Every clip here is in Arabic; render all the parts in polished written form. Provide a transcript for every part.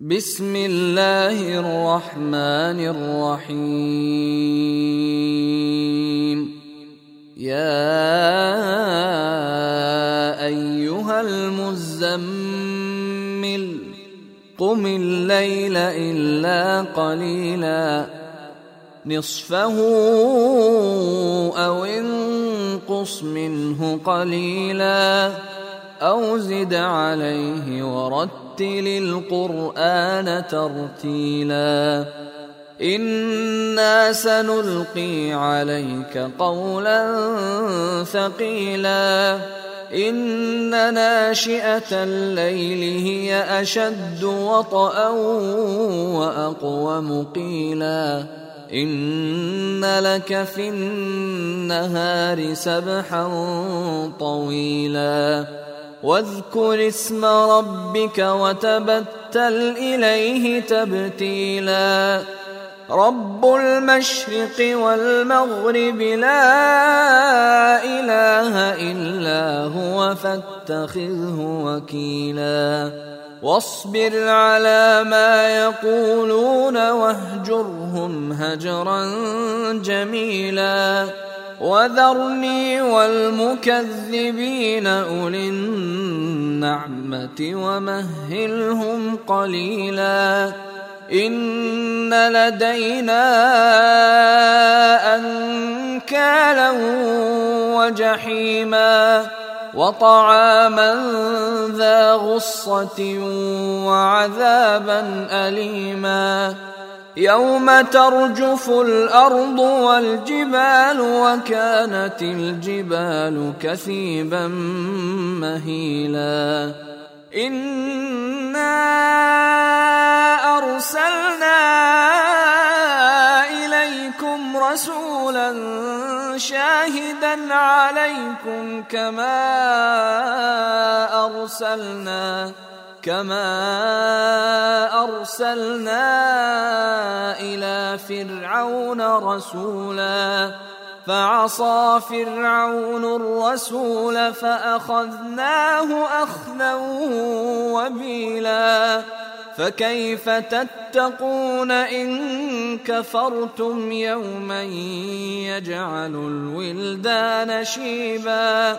بسم الله الرحمن الرحيم. يا أيها المزمل قم الليل إلا قليلا نصفه أو انقص منه قليلا أو زد عليه ورتل القرآن ترتيلا إنا سنلقي عليك قولا ثقيلا إن ناشئة الليل هي أشد وطئا وأقوم قيلا إن لك في النهار سبحا طويلا واذكر اسم ربك وتبتل إليه تبتيلا رب المشرق والمغرب لا إله إلا هو فاتخذه وكيلا واصبر على ما يقولون واهجرهم هجرا جميلا وذرني والمكذبين أولي النعمة ومهلهم قليلا إن لدينا أنكالا وجحيما وطعاما ذا غصة وعذابا أليما يوم ترجف الأرض والجبال وكانت الجبال كثيبا مهيلا إنا أرسلنا إليكم رسولا شاهدا عليكم كما أرسلنا إلى فرعون رسولا فعصى فرعون الرسول فأخذناه أخذا وبيلا فكيف تتقون إن كفرتم يوما يجعل الولدان شيبا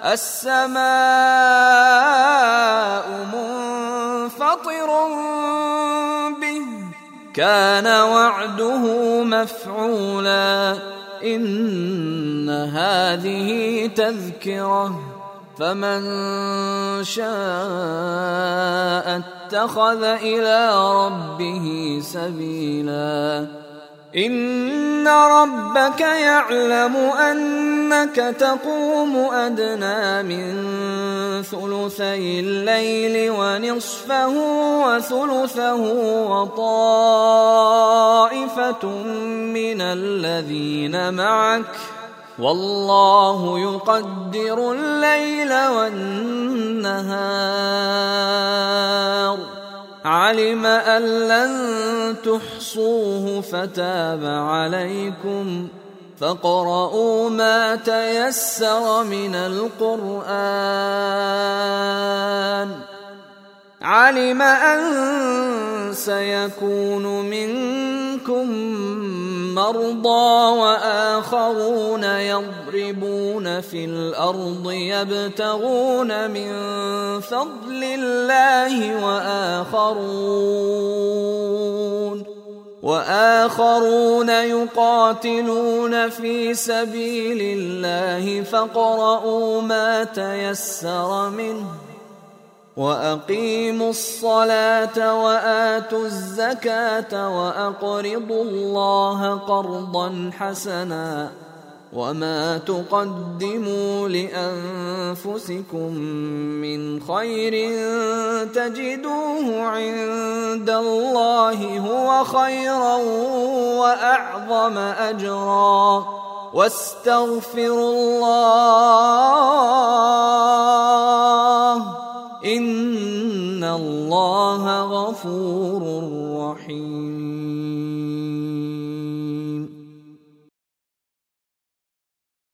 السماء منفطر به كان وعده مفعولا إن هذه تذكرة فمن شاء اتخذ إلى ربه سبيلا إن ربك يعلم أنك تقوم أدنى من ثلثي الليل ونصفه وثلثه وطائفة من الذين معك والله يقدر الليل والنهار علم أن لن تحصوه فتاب عليكم فاقرؤوا ما تيسر من القرآن علم أن سيكون منكم مرضى وآخرون يضربون في الأرض يبتغون من فضل الله وآخرون يقاتلون في سبيل الله فاقرؤوا ما تيسر منه وأقيموا الصلاة وآتوا الزكاة وأقرضوا الله قرضا حسنا وما تقدموا لأنفسكم من خير تجدوه عند الله هو خيرا وأعظم أجرا واستغفروا الله